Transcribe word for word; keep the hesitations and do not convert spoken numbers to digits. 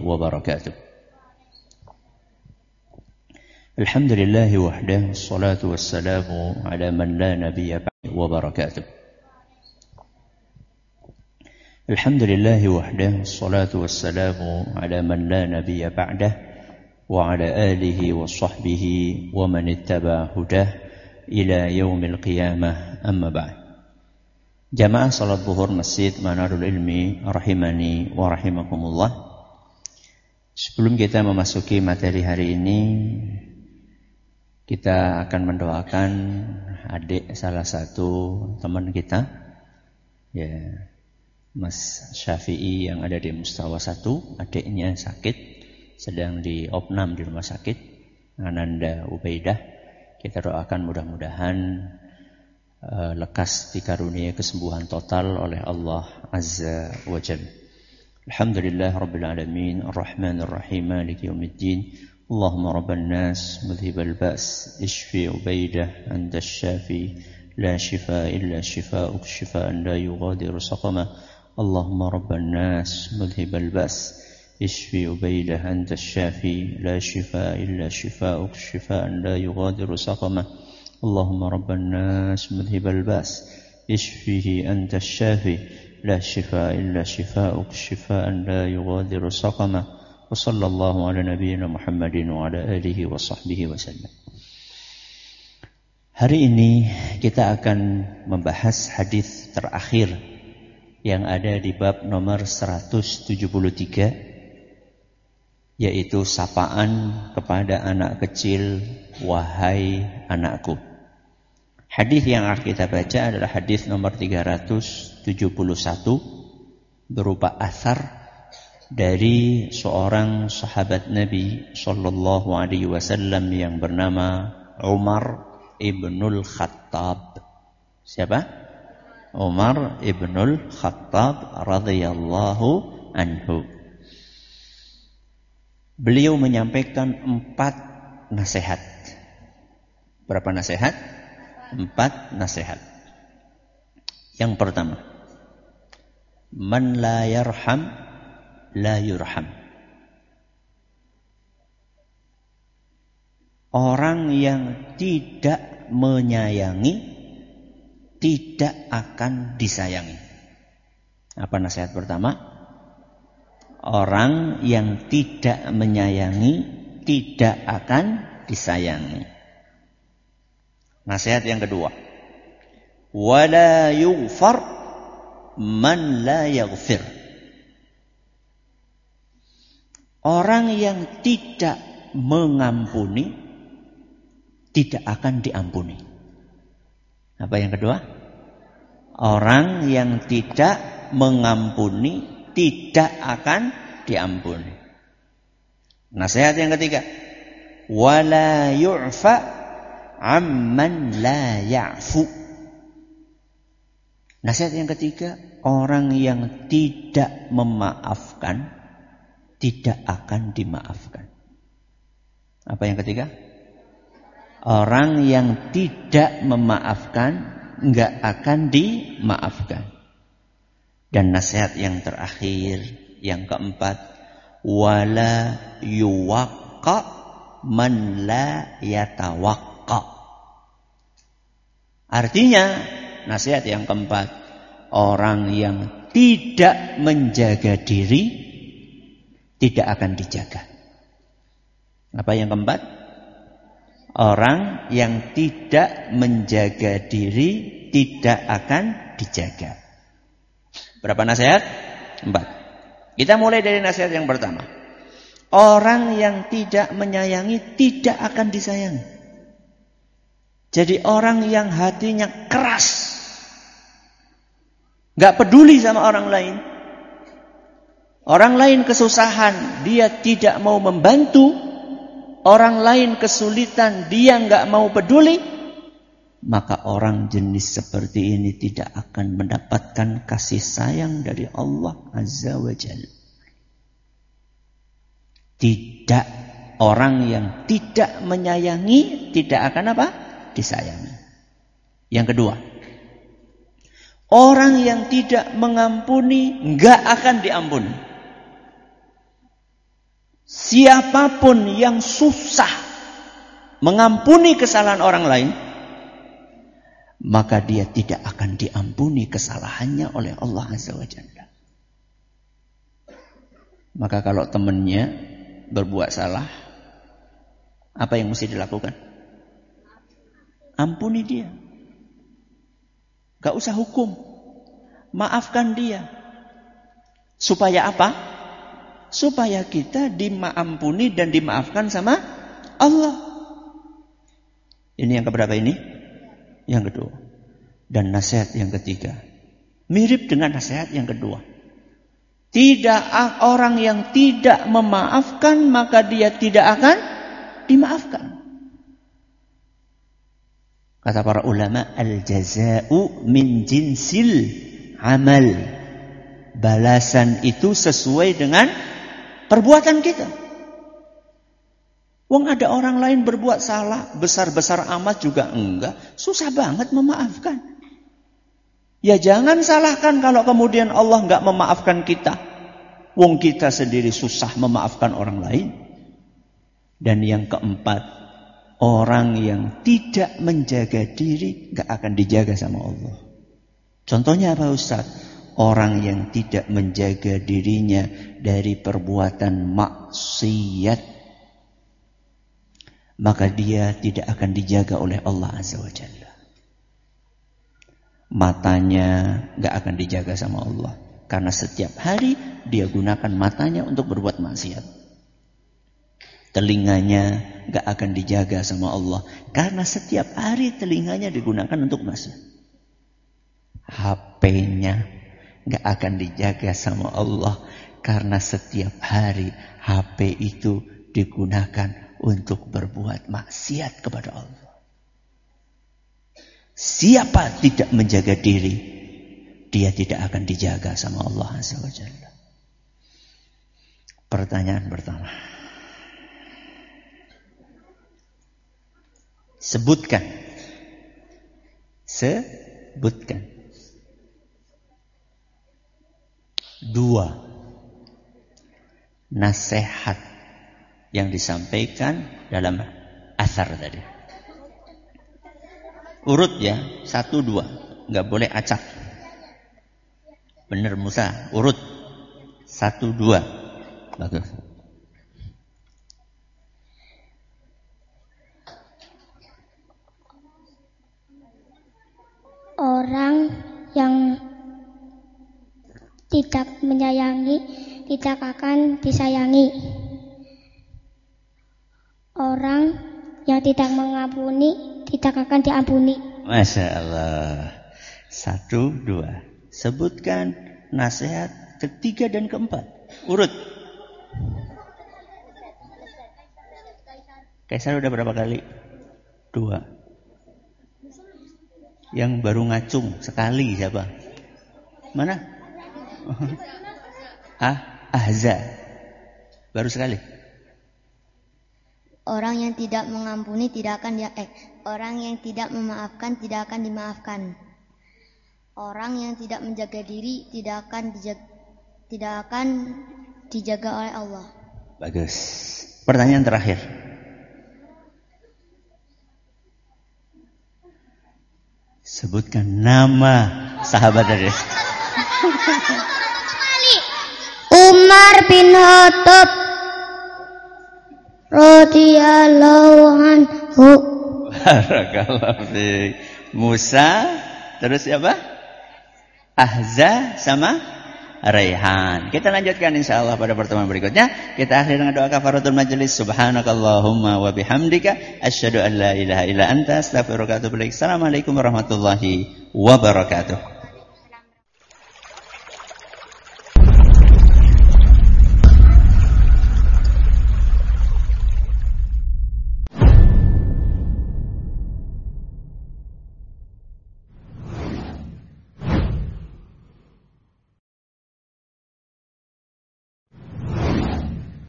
wabarakatuh. Alhamdulillah wahdah, salatu wassalamu ala man la nabiyya ba'da wabarakatuh. Alhamdulillah wahdah, salatu wassalamu ala man la nabiyya ba'dah wa ala alihi wa sahbihi wa man ittaba hudah ila yaumil qiyamah, amma ba'd. Jamaah salat zuhur Masjid Manarul Ilmi rahimani wa rahimakumullah. Sebelum kita memasuki materi hari ini, kita akan mendoakan adik salah satu teman kita, ya, Mas Syafi'i yang ada di Mustawa satu. Adiknya sakit, sedang di opnam di rumah sakit, Ananda Ubaidah. Kita doakan mudah-mudahan uh, lekas dikarunia kesembuhan total oleh Allah Azza wa Jalla. Alhamdulillah Rabbil Alamin, Ar-Rahmanir Rahim, Maliki Yawmiddin. Allahumma Rabban Nas, Mudhibal Ba's, Ishfi Ubaidah, Anta Syafi, La Shifa illa Shifa'uk, Shifa'an la yughadiru saqama. Allahumma Rabban Nas, Mudhibal Ba's, Ishfi Ubaidah, Anta Syafi, La Shifa illa Shifa'uk, Shifa'an la yughadiru saqama. Allahumma Rabban Nas, Mudhibal Ba's, Ishfihi Anta Syafi, La Shifa illa Shifa'uk, Shifa'an la yughadiru saqama. Wa sallallahu ala nabiyyina Muhammadin wa ala alihi wa sahbihi wa sallam. Hari ini kita akan membahas hadis terakhir yang ada di bab nomor seratus tujuh puluh tiga, yaitu sapaan kepada anak kecil, wahai anakku. Hadis yang akan kita baca adalah hadis nomor tiga ratus tujuh puluh satu, berupa athar dari seorang sahabat Nabi sallallahu alaihi wasallam yang bernama Umar ibnul Khattab. Siapa? Umar ibnul Khattab radhiyallahu anhu. Beliau menyampaikan empat nasihat. Berapa nasihat? Empat nasihat. Yang pertama, man la yarham la yurham. Orang yang tidak menyayangi tidak akan disayangi. Apa nasihat pertama? Orang yang tidak menyayangi tidak akan disayangi. Nasihat yang kedua, wala yughfar man la yaghfir. Orang yang tidak mengampuni tidak akan diampuni. Apa yang kedua? Orang yang tidak mengampuni tidak akan diampuni. Nasihat yang ketiga, wala yu'fa amman la ya'fu. Nasihat yang ketiga, orang yang tidak memaafkan tidak akan dimaafkan. Apa yang ketiga? Orang yang tidak memaafkan enggak akan dimaafkan. Dan nasihat yang terakhir, yang keempat, wala yuwaqqa man la yatawaqqa. Artinya, nasihat yang keempat, orang yang tidak menjaga diri tidak akan dijaga. Apa yang keempat? Orang yang tidak menjaga diri tidak akan dijaga. Berapa nasihat? Empat. Kita mulai dari nasihat yang pertama. Orang yang tidak menyayangi tidak akan disayangi. Jadi orang yang hatinya keras, gak peduli sama orang lain, orang lain kesusahan, dia tidak mau membantu. Orang lain kesulitan, dia gak mau peduli. Maka orang jenis seperti ini tidak akan mendapatkan kasih sayang dari Allah Azza wa Jalla. Tidak. Orang yang tidak menyayangi tidak akan apa? Disayangi. Yang kedua, orang yang tidak mengampuni gak akan diampuni. siapapun yang susah mengampuni kesalahan orang lain, maka dia tidak akan diampuni kesalahannya oleh Allah Azza wa Jalla. Maka kalau temannya berbuat salah, apa yang mesti dilakukan? Ampuni dia. Gak usah hukum. Maafkan dia. Supaya apa? Supaya kita dimaampuni dan dimaafkan sama Allah. Ini yang keberapa ini? Yang kedua. Dan nasihat yang ketiga. Mirip dengan nasihat yang kedua. Tidak orang yang tidak memaafkan, maka dia tidak akan dimaafkan. Kata para ulama, al-jaza'u min jinsil amal. Balasan itu sesuai dengan perbuatan kita. Wong ada orang lain berbuat salah, besar-besar amat juga enggak, susah banget memaafkan. Ya jangan salahkan kalau kemudian Allah enggak memaafkan kita. Wong kita sendiri susah memaafkan orang lain. Dan yang keempat, orang yang tidak menjaga diri enggak akan dijaga sama Allah. Contohnya apa Ustaz? Orang yang tidak menjaga dirinya dari perbuatan maksiat, maka dia tidak akan dijaga oleh Allah Azza wa Jalla. Matanya gak akan dijaga sama Allah, karena setiap hari dia gunakan matanya untuk berbuat maksiat. Telinganya gak akan dijaga sama Allah, karena setiap hari telinganya digunakan untuk maksiat. H P-nya gak akan dijaga sama Allah, karena setiap hari H P itu digunakan untuk berbuat maksiat kepada Allah. Siapa tidak menjaga diri, dia tidak akan dijaga sama Allah Azza wa Jalla. Pertanyaan pertama. Sebutkan. Sebutkan. Dua nasihat yang disampaikan dalam athar tadi. Urut ya, satu dua, nggak boleh acak. Bener Musa, urut satu dua, bagus. Orang yang tidak menyayangi tidak akan disayangi. Orang yang tidak mengampuni tidak akan diampuni. Masya Allah. Satu, dua. Sebutkan nasihat ketiga dan keempat. Urut. Kaisar udah berapa kali? Dua. Yang baru ngacung sekali siapa? Mana? Ah, Ahza. Baru sekali. Orang yang tidak mengampuni tidak akan dia eh orang yang tidak memaafkan tidak akan dimaafkan. Orang yang tidak menjaga diri tidak akan dijaga, tidak akan dijaga oleh Allah. Bagus. Pertanyaan terakhir. Sebutkan nama sahabat tadi. Umar bin Khattab radhiyallahu anhu. Barakallahu fiik. Musa, terus siapa? Ahza sama Raihan. Kita lanjutkan insyaallah pada pertemuan berikutnya. Kita akhiri dengan doa kafaratul majelis. Subhanakallahumma wa bihamdika asyhadu an la ilaha illa anta astaghfiruka wa atubu ilaik. Assalamualaikum warahmatullahi wabarakatuh.